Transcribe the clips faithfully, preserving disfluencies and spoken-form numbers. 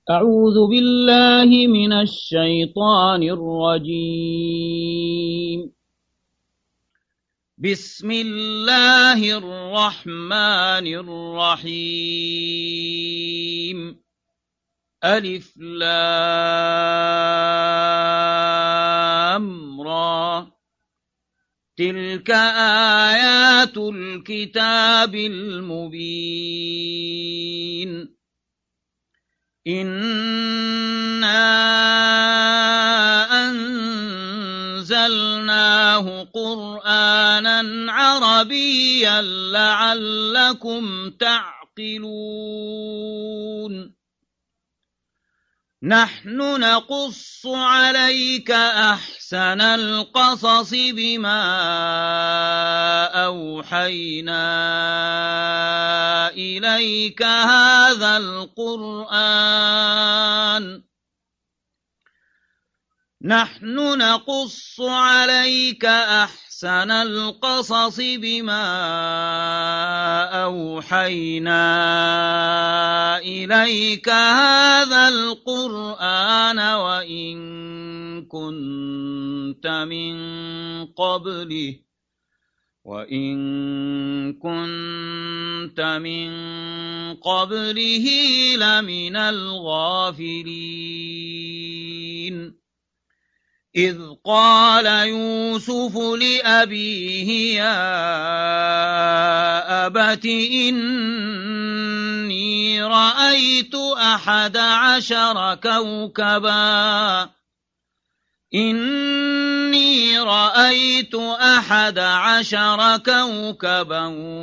أعوذ بالله من الشيطان الرجيم. بسم الله الرحمن الرحيم. ألف لام را. تلك آيات الكتاب المبين. إنا أنزلناه قرآنا عربيا لعلكم تعقلون. نحن نقص عليك أحسن القصص بما أوحينا إليك هذا القرآن نحن نقص عليك أحسن القصص بما أوحينا إليك هذا القرآن وإن كنت من قبله وإن كنت من قبله لمن الغافلين. إذ قال يوسف لأبيه يا أبت إني رأيت أحد عشر كوكبا إني رأيت أحد عشر كوكبا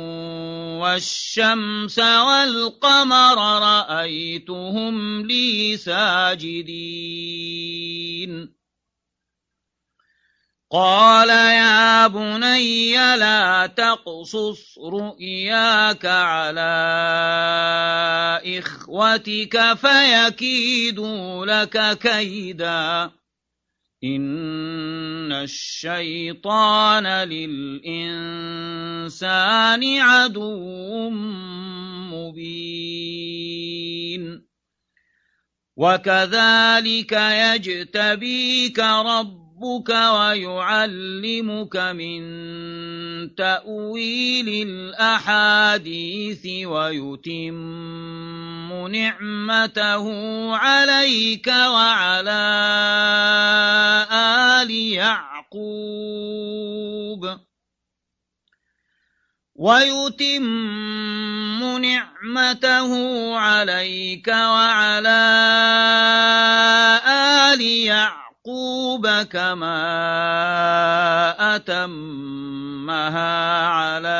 والشمس والقمر رأيتهم لي ساجدين. قال يا بني لا تقصص رؤياك على إخوتك فيكيدوا لك كيدا إن الشيطان للإنسان عدو مبين. وكذلك يجتبيك ربك ربك ويعلمك من تأويل الأحاديث ويتم نعمته عليك وعلى آل يعقوب ويتم نعمته عليك وعلى آل يعقوب يعقوب كما أتمها على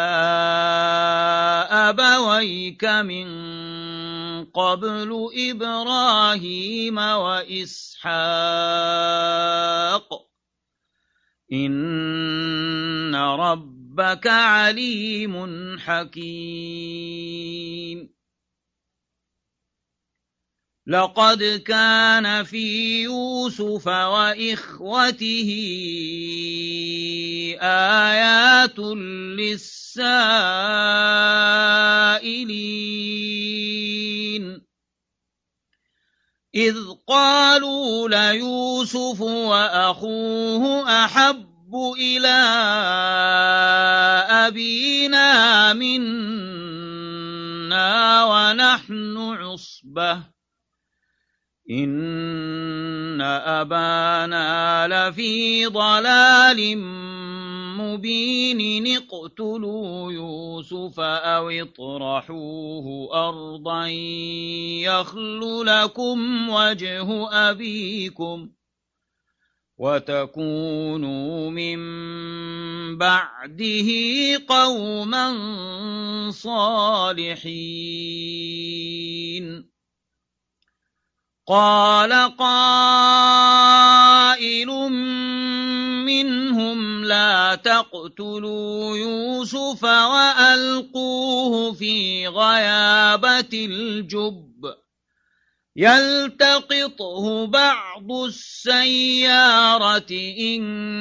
أبويك من قبل إبراهيم وإسحاق إن ربك عليم حكيم. لقد كان في يوسف وإخوته آيات للسائلين إذ قالوا ليوسف وأخوه أحب إلى أبينا منا ونحن عصبة إن أبانا لفي ضلال مبين. اقتلوا يوسف أو اطرحوه أرضا يخل لكم وجه أبيكم وتكونوا من بعده قوما صالحين. قال قائل منهم لا تقتلوا يوسف وألقوه في غيابة الجب يلتقطه بعض السيارة إن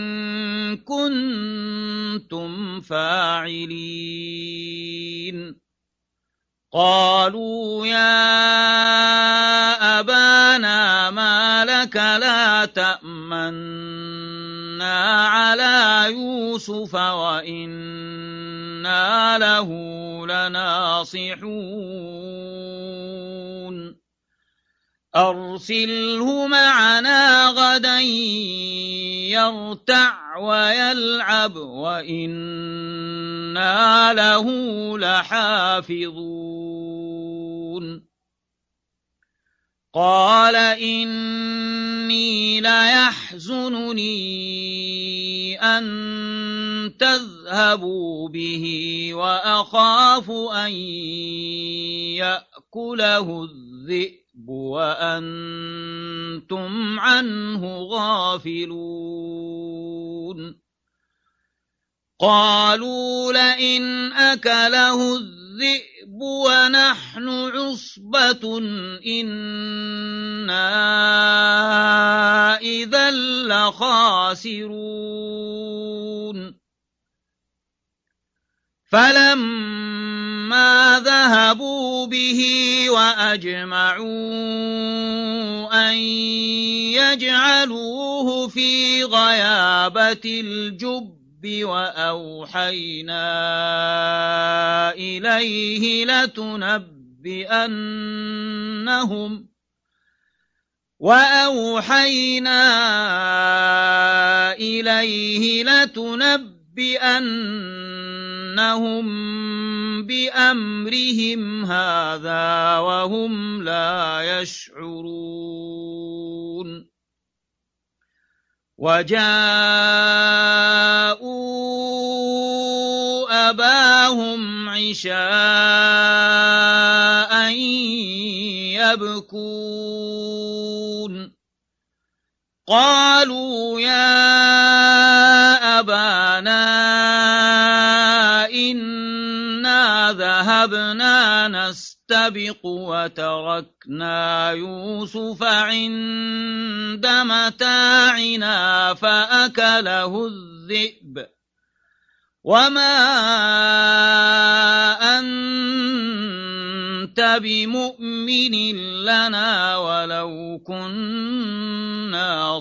كنتم فاعلين. قالوا يا أبانا لا تأمنا على يوسف وإنا له لناصحون أرسله معنا غدا يرتع ويلعب وإنا له لحافظون قال إني ليحزنني أن تذهبوا به وأخاف أن يأكله الذئب وأنتم عنه غافلون قالوا لئن أكله الذئب ونحن عصبة إنا إذا لخاسرون فلما ذهبوا به وأجمعوا أن يجعلوه في غيابة الجب وأوحينا إليه لتنبئنهم وأوحينا إليه لتنبئنهم بأمرهم هذا وهم لا يشعرون وجاءوا أباهم عشاء يبكون قالوا يا أبانا إنا ذهبنا نستبق وتركنا يوسف عند متاعنا فأكله الذئب وما أنت بمؤمن لنا ولو كنا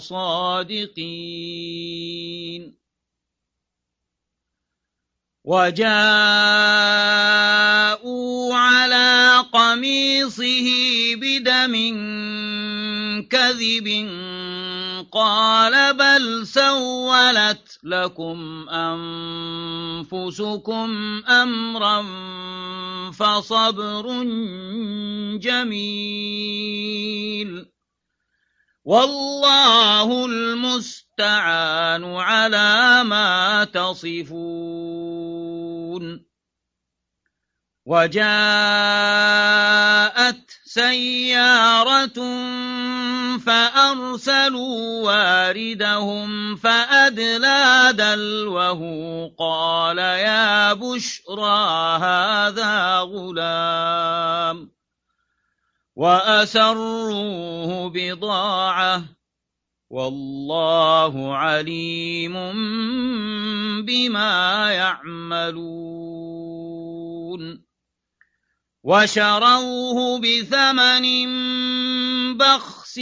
صادقين وجاءوا على قميصه بدم كذب قال بل سولت لكم أنفسكم أمرا فصبر جميل والله المستعان على ما تصفون وجاءت سيارة فأرسلوا واردهم فأدلى دلوه قال يا بشرى هذا غلام وأسروه بضاعة والله عليم بما يعملون وشروه بثمن بخس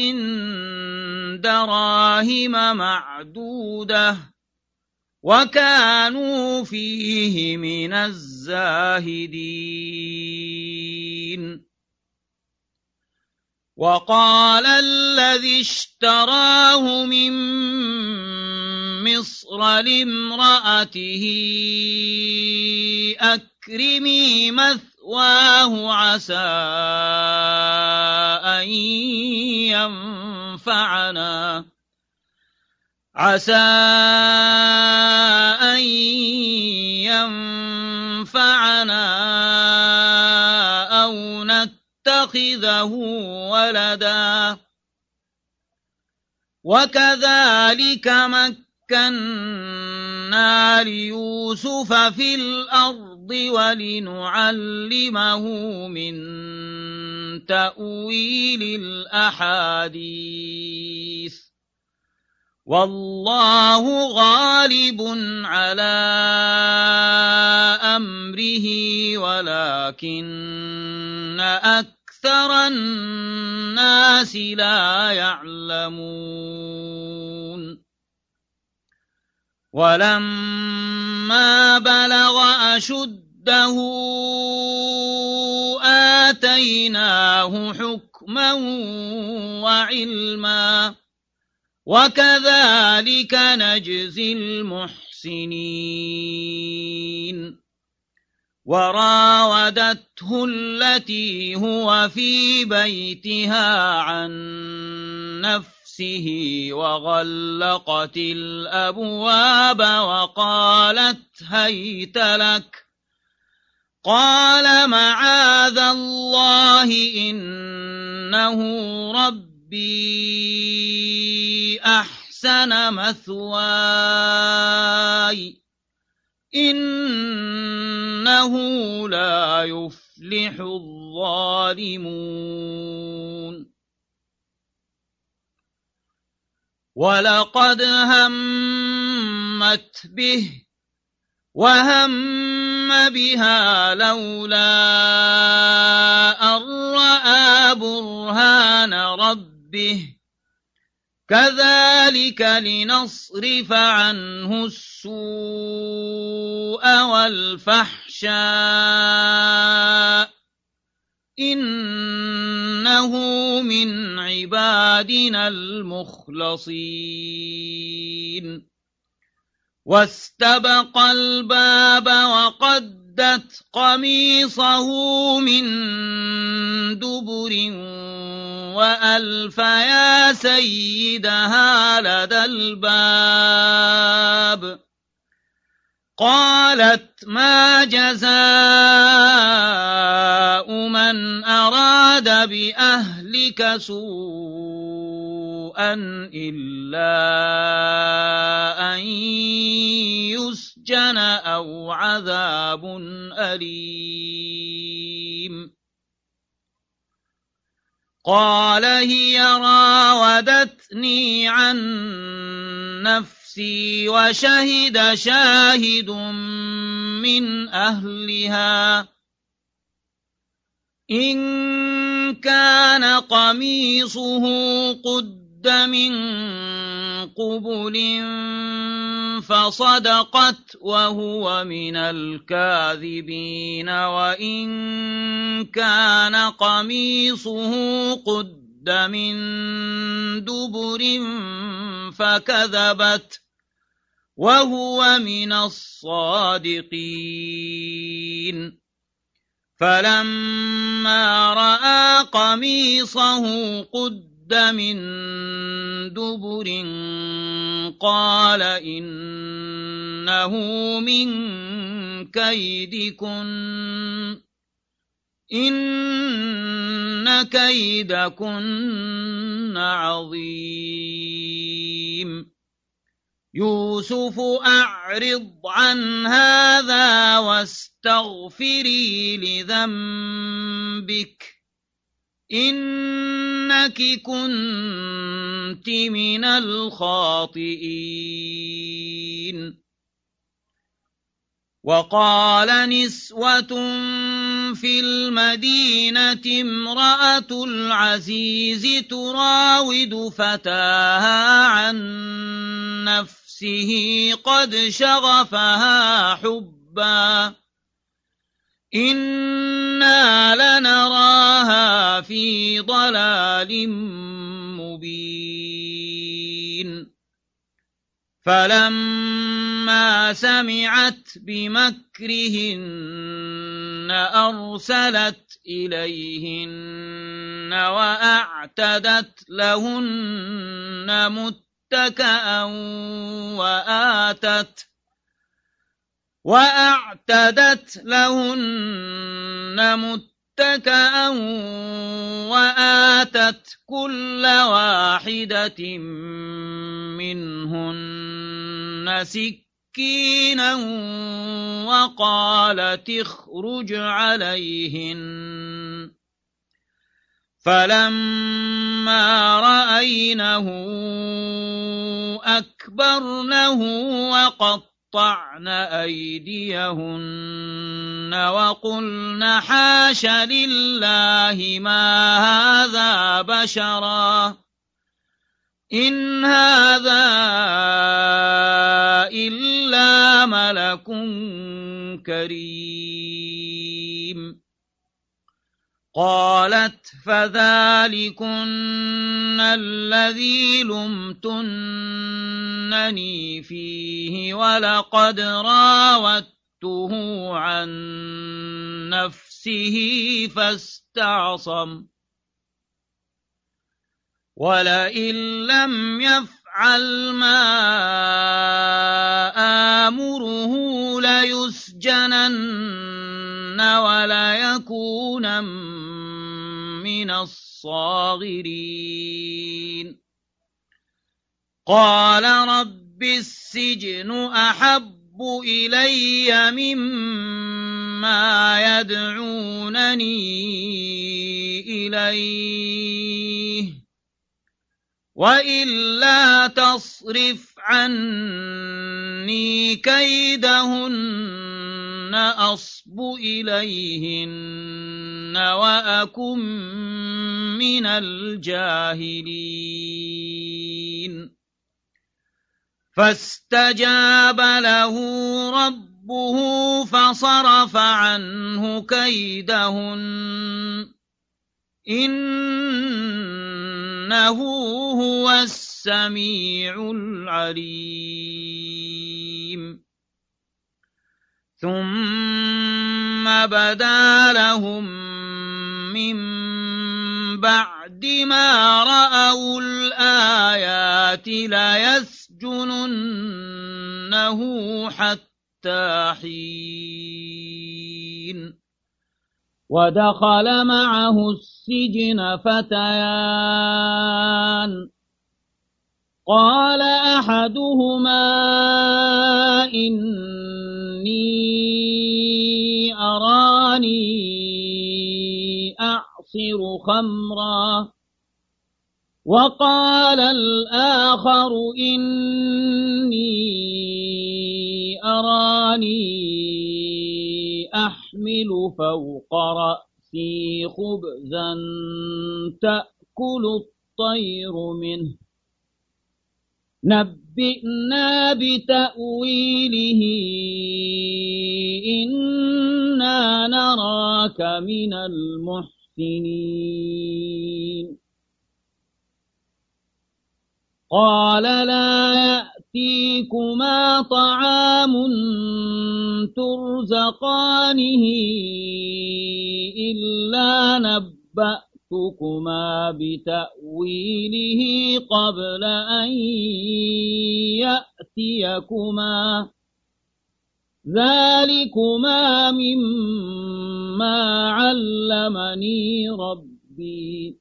دراهم معدودة وكانوا فيه من الزاهدين وقال الذي اشتراه من مصر لامرأته أكرمي مثواه عسى أن ينفعنا عسى أن ينفعنا أو نتخذه ولدا وكذلك مكنا ليوسف في الأرض ولنعلمه من تأويل الأحاديث والله غالب على أمره ولكن أكثر الناس الناس لا يعلمون ولما بلغ أشده آتيناه حكما وعلما وكذلك نجزي المحسنين وراودته التي هو في بيتها عن نفسه وغلقت الأبواب وقالت هيت لك قال معاذ الله إنه ربي أحسن مثواي إنه لا يفلح الظالمون ولقد همت به وهم بها لولا أن رأى برهان ربه كذلك لنصرف عنه السوء والفحشاء إنه من عبادنا المخلصين واستبق الباب وقدت قميصه من دبر وألف يا سيدها لدى الباب قالت ما جزاء من أراد بأهلك سوءا إلا أن يسجن أو عذاب أليم قال هي راودتني عن نفسي وشهد شاهد من أهلها إن كان قميصه قد من قبل فصدقت وهو من الكاذبين وإن كان قميصه قد من دبر فكذبت وهو من الصادقين فلما رأى قميصه قد من دبر قال إنه من كيدكن إن كيدكن عظيم يوسف أعرض عن هذا واستغفري لذنبك إنك كنت من الخاطئين وقال نسوة في المدينة امرأة العزيز تراود فتاها عن نفسه قد شغفها حبا إنا لنراها في ضلال مبين فلما سمعت بمكرهن أرسلت إليهن وأعتدت لهن متكأ وآتت وأعتدت لهن متكأ وآتت كل واحدة منهن سكينا وقالت اخرج عليهن فلما رأينه أكبرنه وقط وقطعن أيديهن وقلن حاش لله ما هذا بشرا إن هذا إلا ملك كريم قالت فذلكن الذي لمتنني فيه ولقد راودته عن نفسه فاستعصم ولئن لم يفعل ما آمره ليسجنن وليكون من الصاغرين قال رب السجن أحب إلي مما يدعونني إليه وإلا تصرف عني كيدهن أصب إليهن وأكن من الجاهلين فاستجاب له ربه فصرف عنه كيدهن إنه هو السميع العليم ثم بدا لهم من بعد ما رأوا الآيات ليسجننه حتى حين ودخل معه السجن فتيان قال أحدهما إني أراني أعصر خمرا وقال الآخر إني أراني أحمل فوق رأسي خبزا تأكل الطير منه نبئنا بتأويله إنا نراك من المحسنين قال لا يأتيكما طعام ترزقانه إلا نبأتكما بتأويله قبل أن يأتيكما ذلكما مما علمني ربي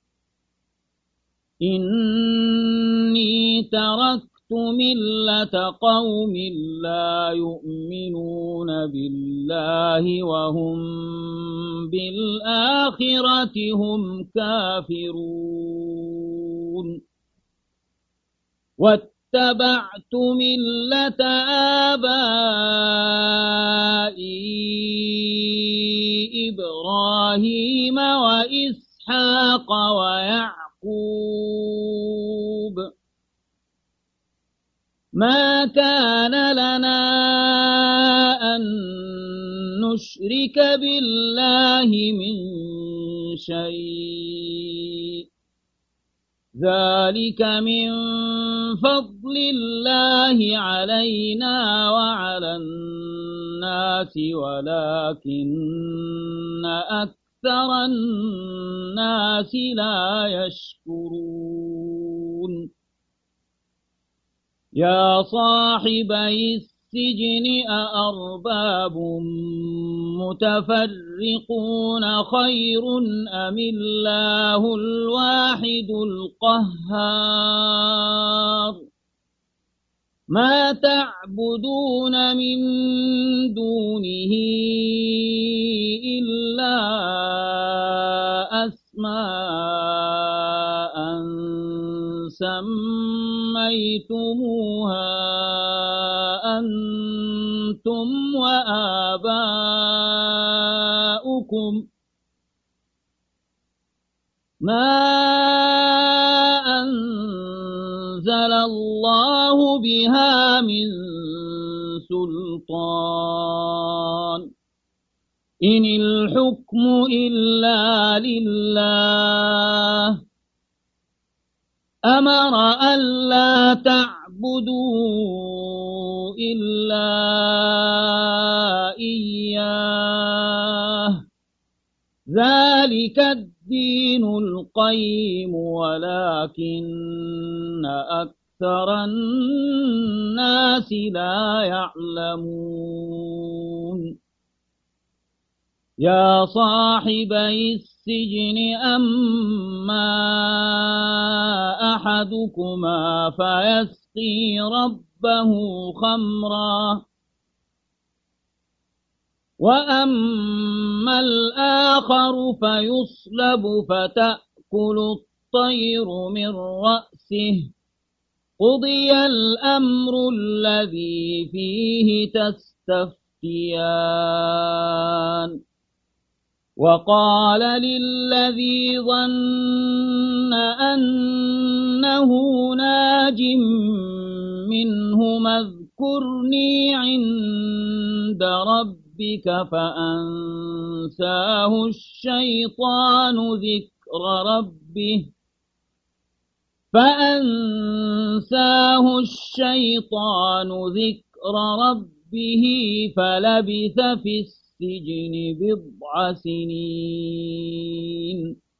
إني تركت ملة قوم لا يؤمنون بالله وهم بالآخرة هم كافرون واتبعت ملة آبائي إبراهيم وإسحاق ويعقوب ما كان لنا أن نشرك بالله من شيء ذلك من فضل الله علينا وعلى الناس ولكن أكثر الناس لا يشكرون يا صاحبي السجن أأرباب متفرقون خير أم الله الواحد القهار ما تعبدون من دونه إلا أسماء سميتموها أنتم وآباؤكم ما أنزل الله بها من سلطان إن الحكم إلا لله أمر ألا تعبدوا إلا إياه ذلك الدين القيم ولكن أكثر الناس لا يعلمون يا صاحبي السجن أما أحدكما فيسقي ربه خمرا وأما الآخر فيصلب فتأكل الطير من رأسه قضي الأمر الذي فيه تستفتيان وقال للذي ظن أنه ناج منهما اذكرني عند ربك فأنساه الشيطان ذكر ربه فأنساه الشيطان ذكر ربه فلبث في السجن بضع سنين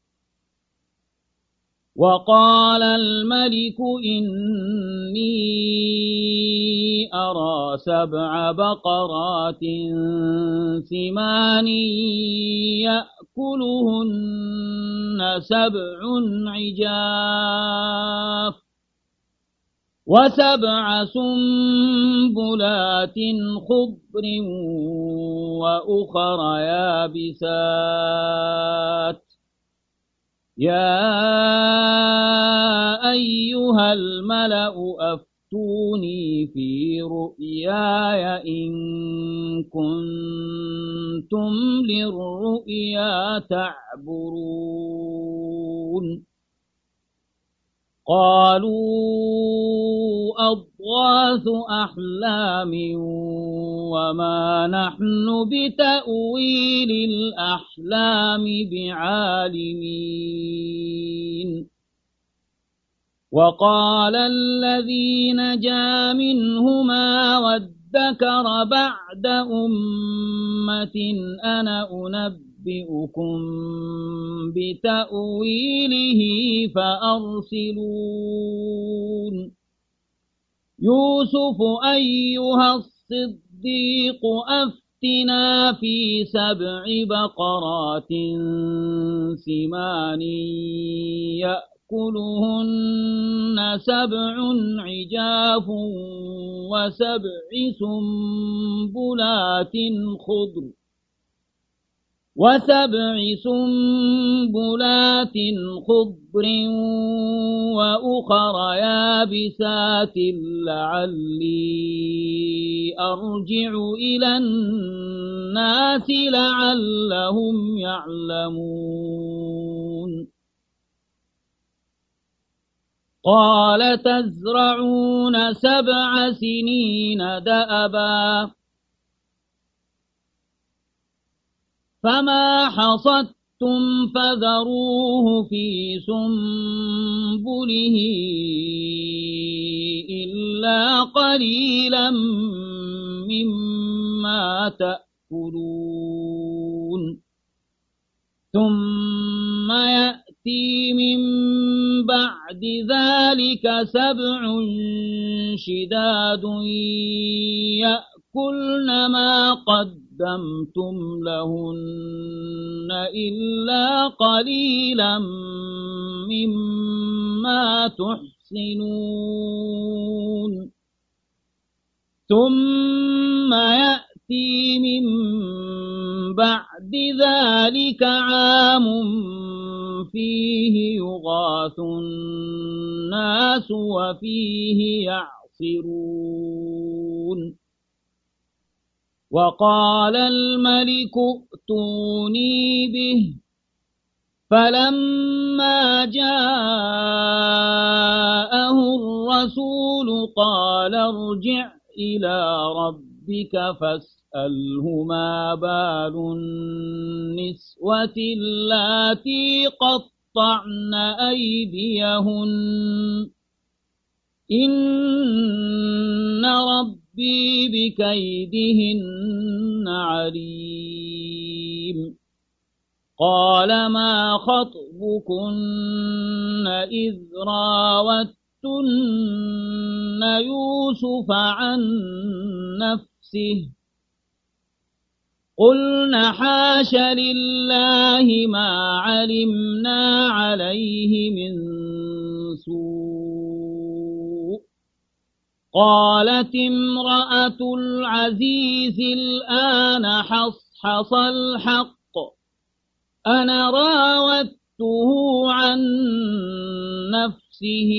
وقال الملك إني أرى سبع بقرات سمان يأكلهن سبع عجاف وسبع سنبلات خضر وأخر يابسات يا أيها الملأ أفتوني في رؤياي إن كنتم للرؤيا تعبرون قالوا أضغاث أحلام وما نحن بتأويل الأحلام بعالمين وقال الذي نجا منهما وادكر بعد أمة أنا أنبئكم بتأويله فأرسلون يوسف أيها الصديق أفتنا في سبع بقرات سمان يأكلهن سبع عجاف وسبع سنبلات خضر وسبع سنبلات خضر وأخر يابسات لعلي أرجع إلى الناس لعلهم يعلمون قال تزرعون سبع سنين دأبا فما حصدتم فذروه في سنبله إلا قليلا مما تأكلون ثم يأتي من بعد ذلك سبع شداد يأكلن ما قدمتم لهن إلا قليلا مما تحسنون ثم يأتي من بعد ذلك عام فيه يغاث الناس وفيه يعصرون وقال الملك ائتوني به فلما جاءه الرسول قال ارجع إلى ربك فاسأله ما بال النسوة اللاتي قطعن أيديهن إن ربي بكيدهن عليم قال ما خطبكن إذ راوتن يوسف عن نفسه قلن حاش لله ما علمنا عليه من سوء قالت امرأة العزيز الآن حصحص الحق أنا راودته عن نفسه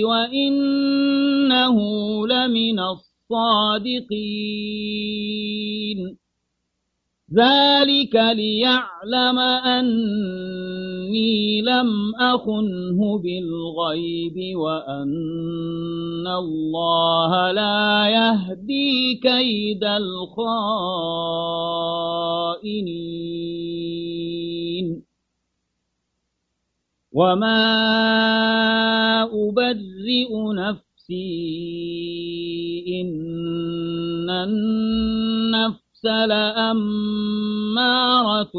وإنه لمن الصادقين ذلك ليعلم أني لم أخنه بالغيب وأن الله لا يهدي كيد الخائنين وما أبرئ نفسي إن النفس لأمارة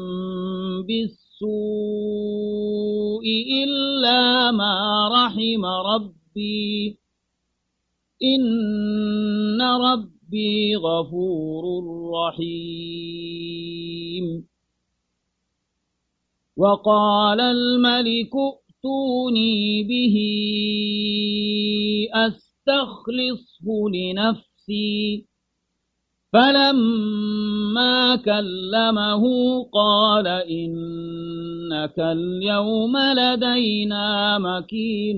بالسوء إلا ما رحم ربي إن ربي غفور رحيم وقال الملك ائتوني به أستخلصه لنفسي فلما كلمه قال إنك اليوم لدينا مكين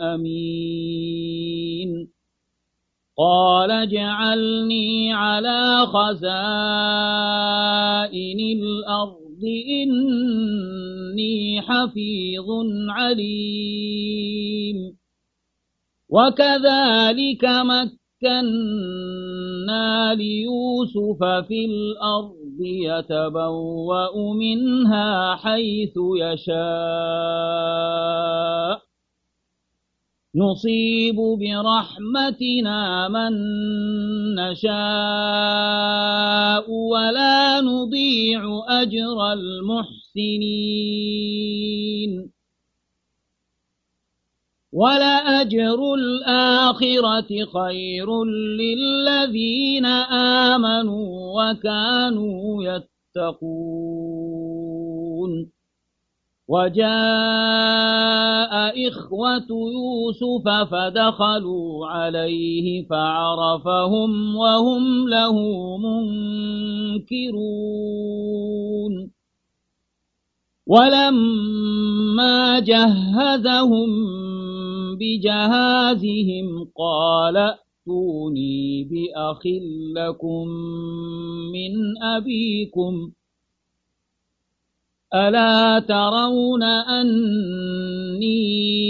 أمين قال اجعلني على خزائن الأرض إني حفيظ عليم وكذلك مكنا مكنا ليوسف في الأرض يتبوأ منها حيث يشاء نصيب برحمتنا من نشاء ولا نضيع أجر المحسنين ولأجر الآخرة خير للذين آمنوا وكانوا يتقون وجاء إخوة يوسف فدخلوا عليه فعرفهم وهم له منكرون ولما جهزهم بجهازهم قال ائتوني بأخ لكم من أبيكم ألا ترون أني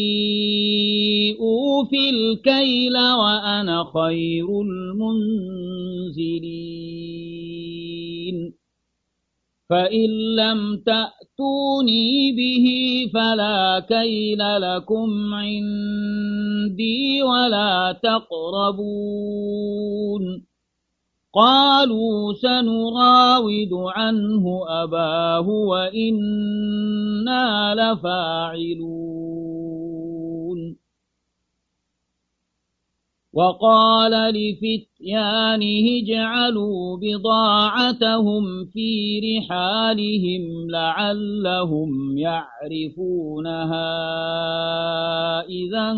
أوفي الكيل وأنا خير المنزلين فإن لم تأتوني به فلا كيل لكم عندي ولا تقربون قالوا سنراود عنه أباه وإنا لفاعلون وقال لفتيانه اجعلوا بضاعتهم في رحالهم لعلهم يعرفونها إذا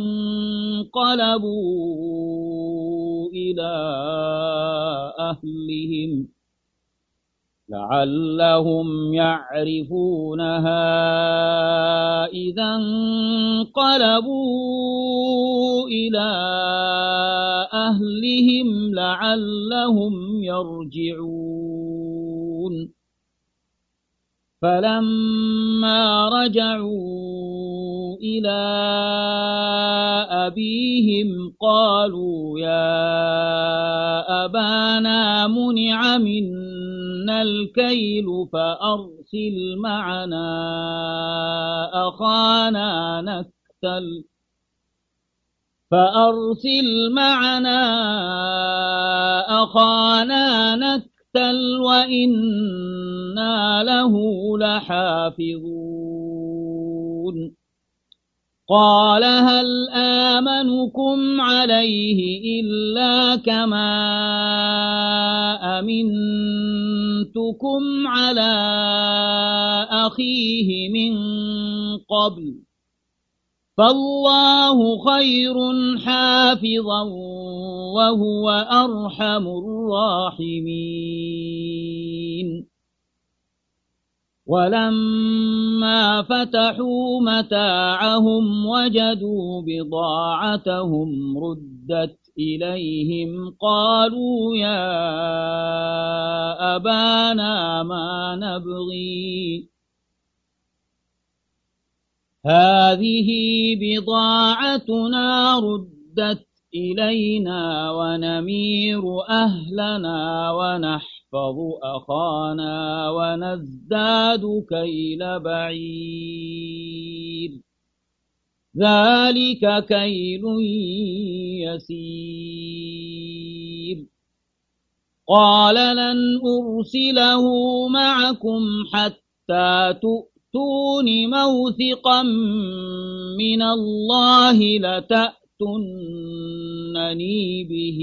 انقلبوا إلى أهلهم لعلهم يعرفونها إذا انقلبوا إلى أهلهم لعلهم يرجعون فلما رجعوا إلى أبيهم قالوا يا أبانا منع منا الكيل فأرسل معنا أخانا نكتل فأرسل معنا أخانا نكتل وإنا له لحافظون قال هل آمنكم عليه إلا كما أمنتكم على أخيه من قبل فالله خير حافظا وهو أرحم الراحمين ولما فتحوا متاعهم وجدوا بضاعتهم ردت إليهم قالوا يا أبانا ما نبغي هذه بضاعتنا ردت إلينا ونمير أهلنا ونحفظ أخانا ونزداد كيل بعير ذلك كيل يسير قال لن أرسله معكم حتى تؤمنوا تون موثقا من الله لتأتنني به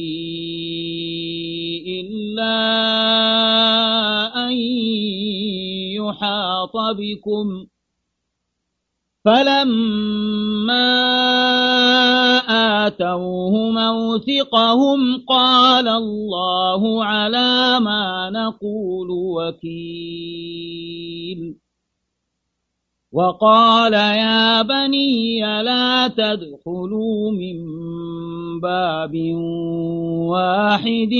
إلا أن يحاط بكم فلما آتوه موثقهم قال الله على ما نقول وكيل وقال يا بني لا تدخلوا من باب واحد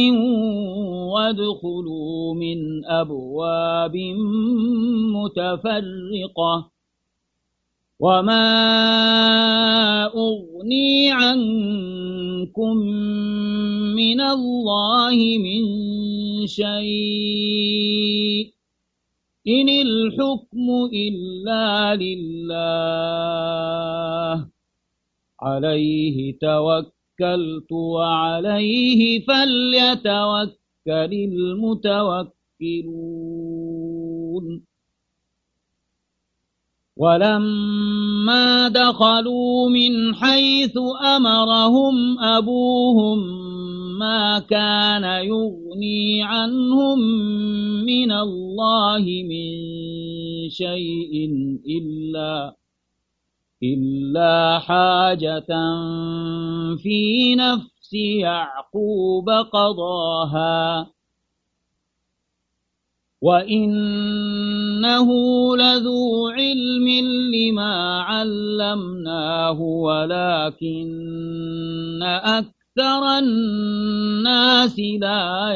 وادخلوا من أبواب متفرقة وما أغني عنكم من الله من شيء إن الحكم إلا لله عليه توكلت وعليه فليتوكل المتوكلون ولما دخلوا من حيث أمرهم أبوهم ما كان يغني عنهم من الله من شيء إلا إلا حاجة في نفس يعقوب قضاها وإنه لذو علم لما علمناه ولكن أكثر الناس لا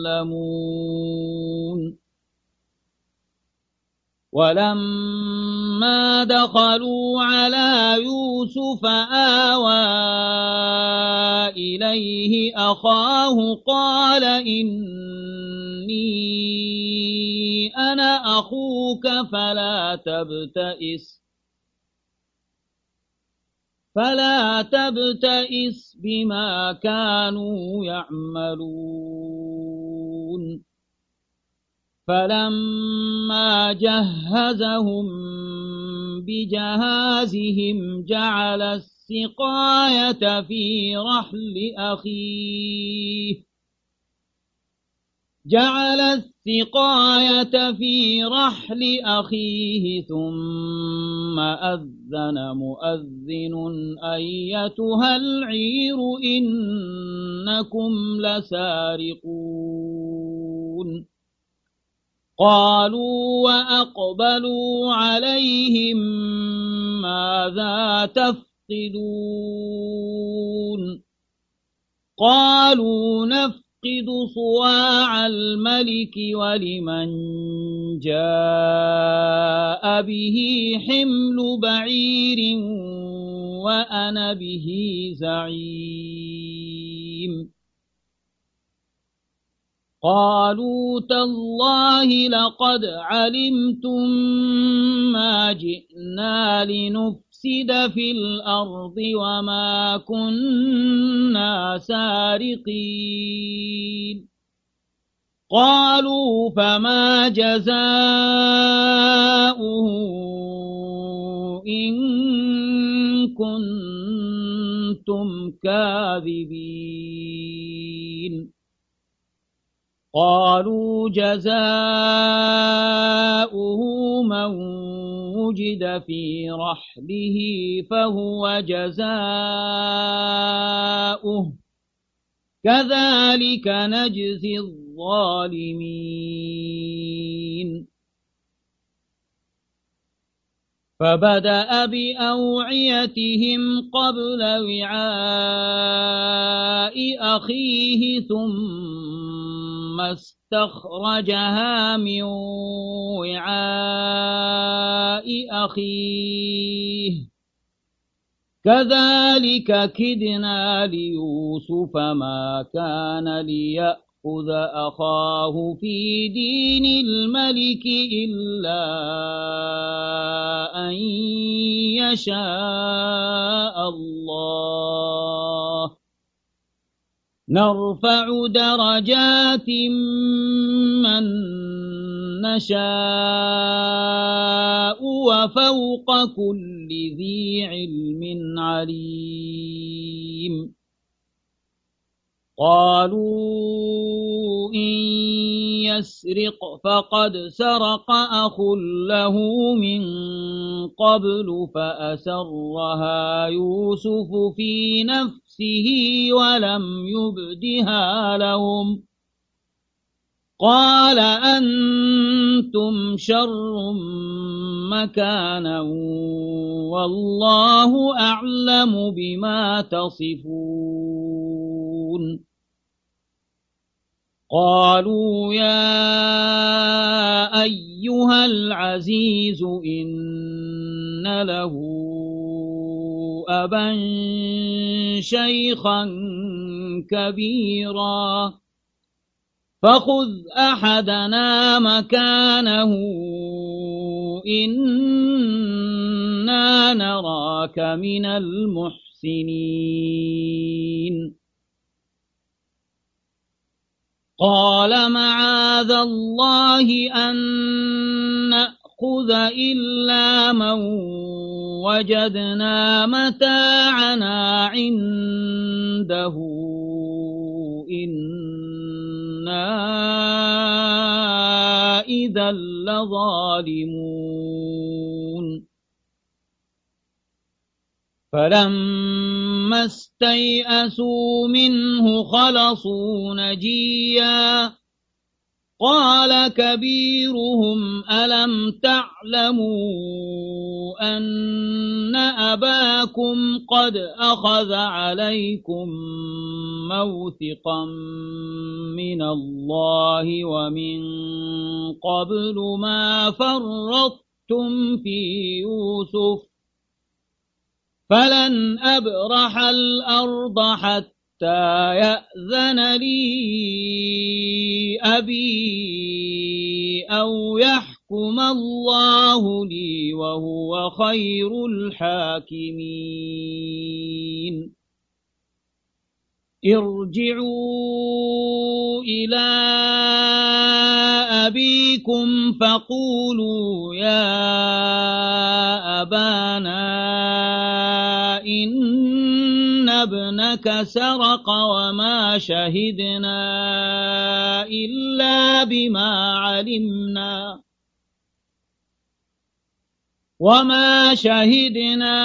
يعلمون ولما دخلوا على يوسف آوى إليه أخاه قال إني أنا أخوك فلا تبتئس فلا تبتئس بما كانوا يعملون فلما جهزهم بجهازهم جعل السقاية في رحل أخيه جعل السقاية في رحل أخيه ثم أذن مؤذن أيتها العير إنكم لسارقون قالوا وأقبلوا عليهم ماذا تفقدون قالوا نفقد صواع الملك ولمن جاء به حمل بعير وأنا به زعيم قالوا تالله لقد علمتم ما جئنا لنفسد في الأرض وما كنا سارقين قالوا فما جزاؤه إن كنتم كاذبين قالوا جزاؤه من وجد في رحله فهو جزاؤه كذلك نجزي الظالمين فبدأ بأوعيتهم قبل وعاء أخيه ثم استخرجها من وعاء أخيه كذلك كدنا ليوسف ما كان ليأخذ أخاه في دين الملك إلا أن يشاء الله نرفع درجات من نشاء وفوق كل ذي علم عليم قالوا إن يسرق فقد سرق أخ له من قبل فأسرها يوسف في نفسه ولم يبدها لهم قال أنتم شر مكانا والله أعلم بما تصفون قالوا يا أيها العزيز إن له أبا شيخا كبيرا فخذ أحدنا مكانه إنا نراك من المحسنين قال معاذ الله أن نأخذ إلا من وجدنا متاعنا عنده إنا إذا لظالمون فلما استيئسوا منه خلصوا نجيا قال كبيرهم ألم تعلموا أن أباكم قد أخذ عليكم موثقا من الله ومن قبل ما فرطتم في يوسف فلن أبرح الأرض حتى يأذن لي أبي أو يحكم الله لي وهو خير الحاكمين ارجعوا إلى أبيكم فقولوا يا أبانا إن ابنك سرق وما شهدنا إلا بما علمنا وما شهدنا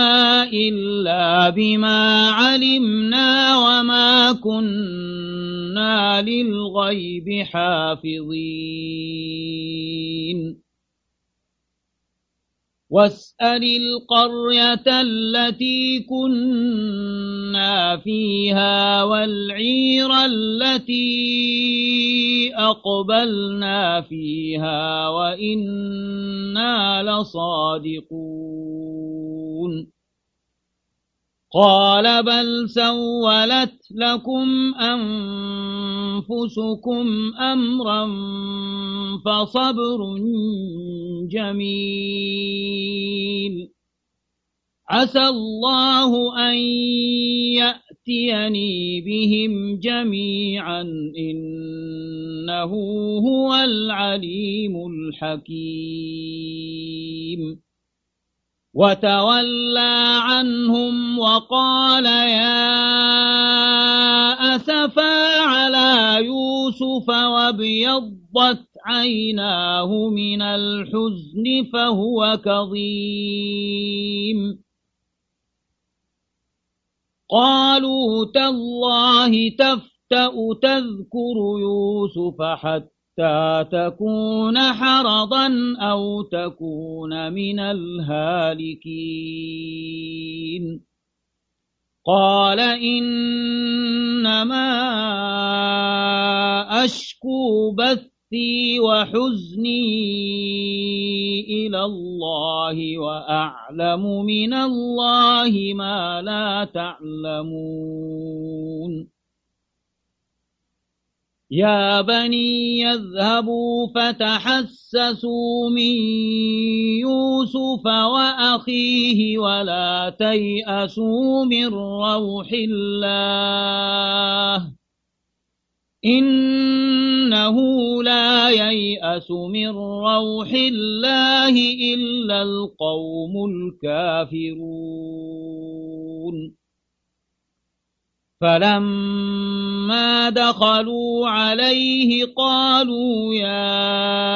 إلا بما علمنا وما كنا كنا للغيب حافظين واسأل القرية التي كنا فيها والعير التي أقبلنا فيها وإنا لصادقون قال بل سولت لكم أنفسكم أمرا فصبر جميل عسى الله أن يأتيني بهم جميعا إنه هو العليم الحكيم وتولى عنهم وقال يا أسفا على يوسف وابيضت عيناه من الحزن فهو كظيم قالوا تالله تفتأ تذكر يوسف حتى تكون حرضا أو تكون من الهالكين قال إنما أشكو بثي وحزني إلى الله وأعلم من الله ما لا تعلمون يا بني يذهبوا فتحسسوا من يوسف وأخيه ولا تيأسوا من روح الله إنه لا ييأس من روح الله إلا القوم الكافرون فلما دخلوا عليه قالوا يا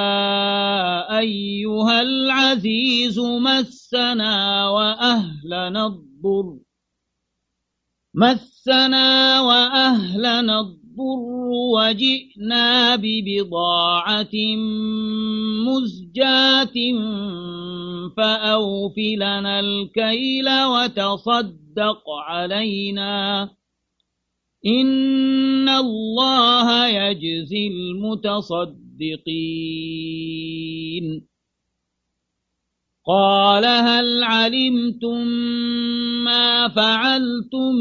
أيها العزيز مسنا وأهلنا الضر مسنا وأهلنا الضر وجئنا ببضاعة مزجاة فأوف لنا الكيل وتصدق علينا إن الله يجزي المتصدقين قال هل علمتم ما فعلتم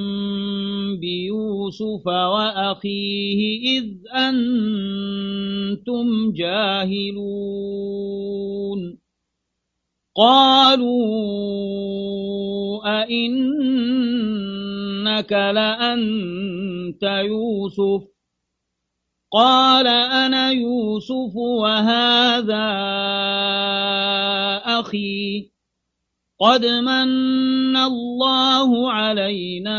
بيوسف وأخيه إذ أنتم جاهلون قالوا أئنك لأنت يوسف قال أنا يوسف وهذا أخي قد من الله علينا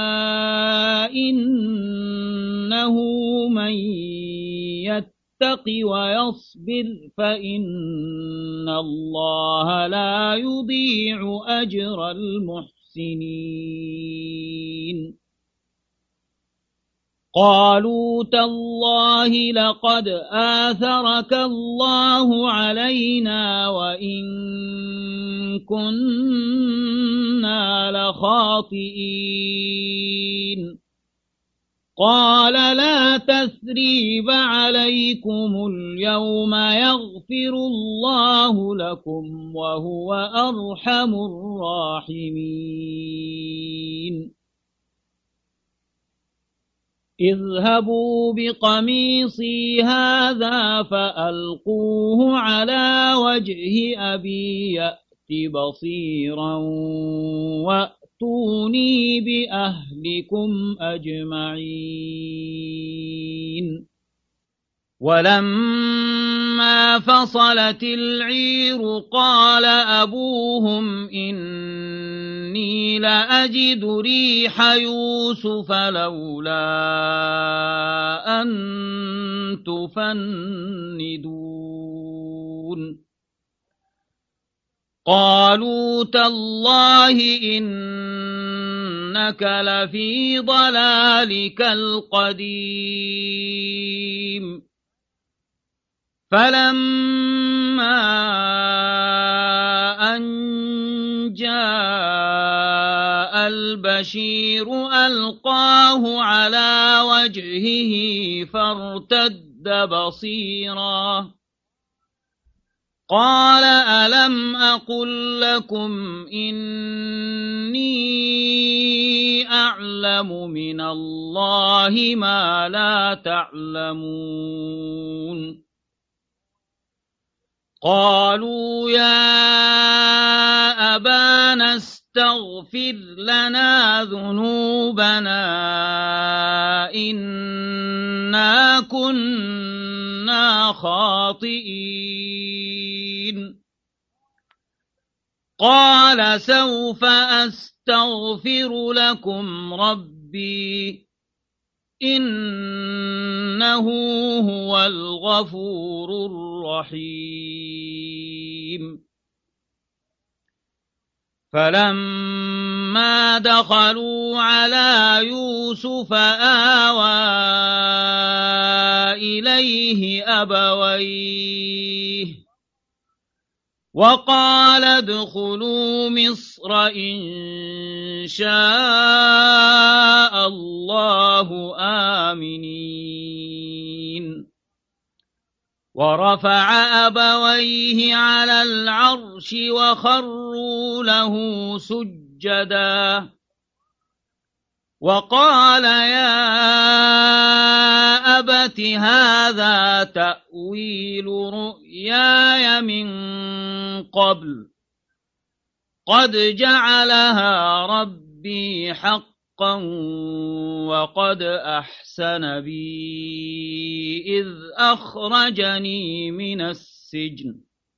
إنه من يتق ويصبر فإن الله لا يضيع أجر المحسنين قالوا تالله لقد آثرك الله علينا وإن كنا لخاطئين قال لا تثريب عليكم اليوم يغفر الله لكم وهو أرحم الراحمين اذهبوا بقميصي هذا فألقوه على وجه أبي يأت بصيرا وأتوني بأهلكم أجمعين ولما فصلت العير قال أبوهم إني لأجد ريح يوسف لولا أن تفندون قالوا تالله إنك إنك لفي ضلالك القديم فلما أن جاء البشير ألقاه على وجهه فارتد بصيرا قال ألم أقل لكم إني أعلم من الله ما لا تعلمون قالوا يا أبانا استغفر لنا ذنوبنا إنا كنا خاطئين قال سوف أستغفر لكم ربي إنه هو الغفور الرحيم فلما دخلوا على يوسف آوى إليه أبويه وقال ادخلوا مصر إن شاء الله آمنين ورفع أبويه على العرش وخروا له سجدا وقال يا أبت هذا تأويل رؤياي من قبل قد جعلها ربي حقا وقد أحسن بي إذ أخرجني من السجن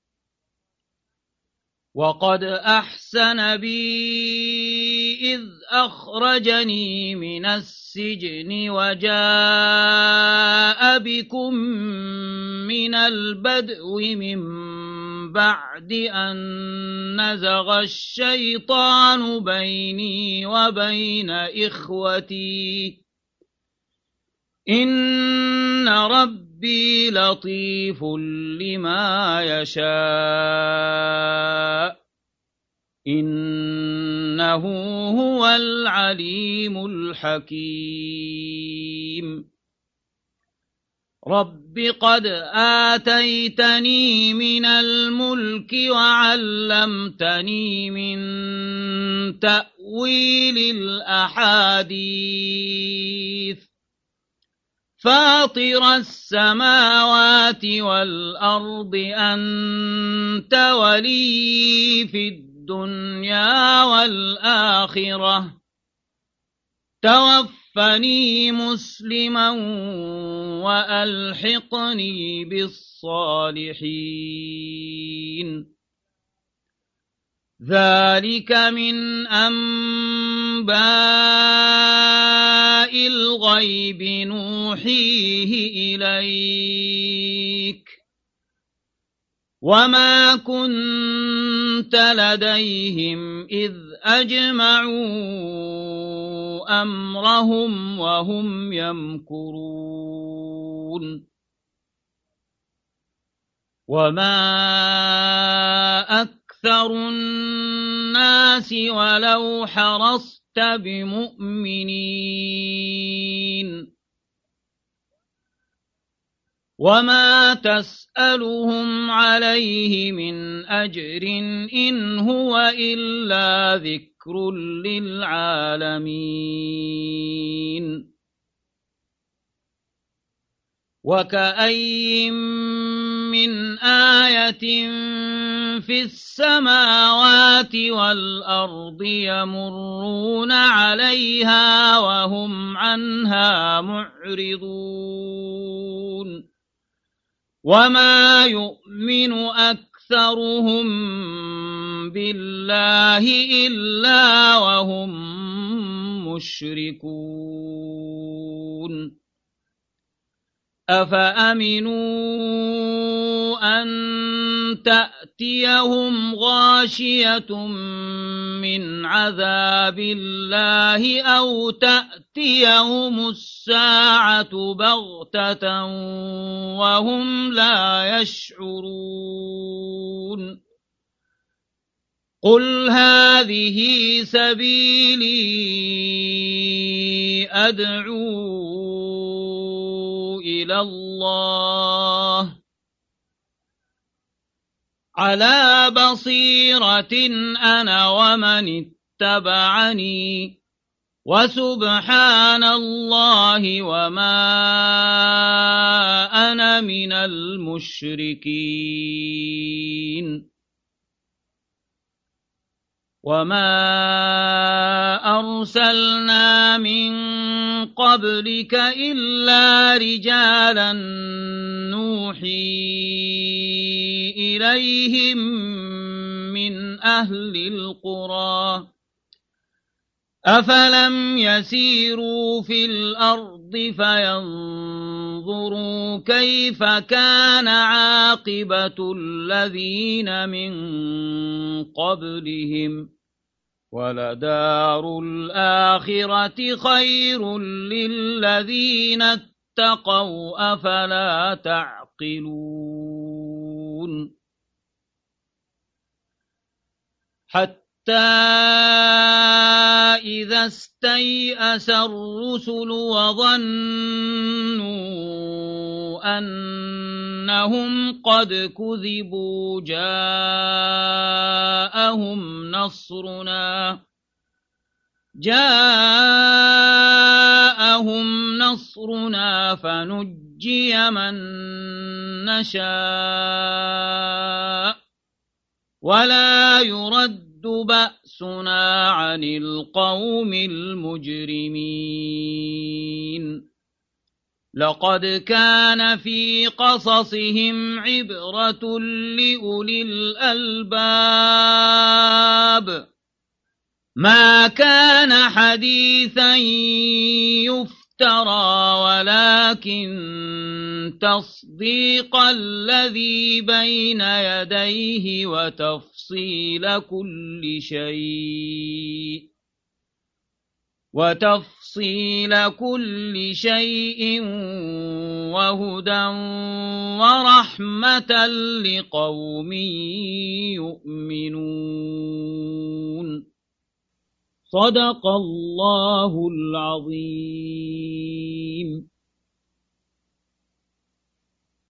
وقد أحسن بي إذ أخرجني من السجن وجاء بكم من البدو من بعد أن نزغ الشيطان بيني وبين إخوتي إن ربي لطيف لما يشاء إنه هو العليم الحكيم رب قد آتيتني من الملك وعلمتني من تأويل الأحاديث فاطر السماوات والأرض أنت ولي في الدنيا والآخرة توفني مسلما وألحقني بالصالحين ذلك من أنباء الغيب نوحيه إليك وما كنت لديهم إذ أجمعوا أمرهم وهم يمكرون وما أكثر الناس ولو حرصت بمؤمنين وما تسألهم عليه من أجر إن هو إلا ذكر للعالمين وكأي من آية في السماوات والأرض يمرون عليها وهم عنها معرضون وما يؤمن أكثرهم بالله إلا وهم مشركون أفأمنوا أن تأتيهم غاشية من عذاب الله أو تأتيهم الساعة بغتة وهم لا يشعرون قل هذه سبيلي أدعو إلى الله على بصيرة أنا ومن اتبعني وسبحان الله وما أنا من المشركين وما أرسلنا من قبلك إلا رجالا نوحي إليهم من أهل القرى أفلم يسيروا في الأرض فينظروا كيف كان عاقبة الذين من قبلهم ولدار الآخرة خير للذين اتقوا أفلا تعقلون حتى إذا استيأس الرسل وظنوا أنهم قد كذبوا جاءهم نصرنا جاءهم نصرنا فنجي من نشاء ولا يرد بأسنا عن القوم المجرمين لقد كان في قصصهم عبرة لأولي الألباب ما كان حديثا يفترى ولكن تصديق الذي بين يديه وتفصيل كل شيء وتفصيل كل شيء وهدى ورحمة لقوم يؤمنون صدق الله العظيم.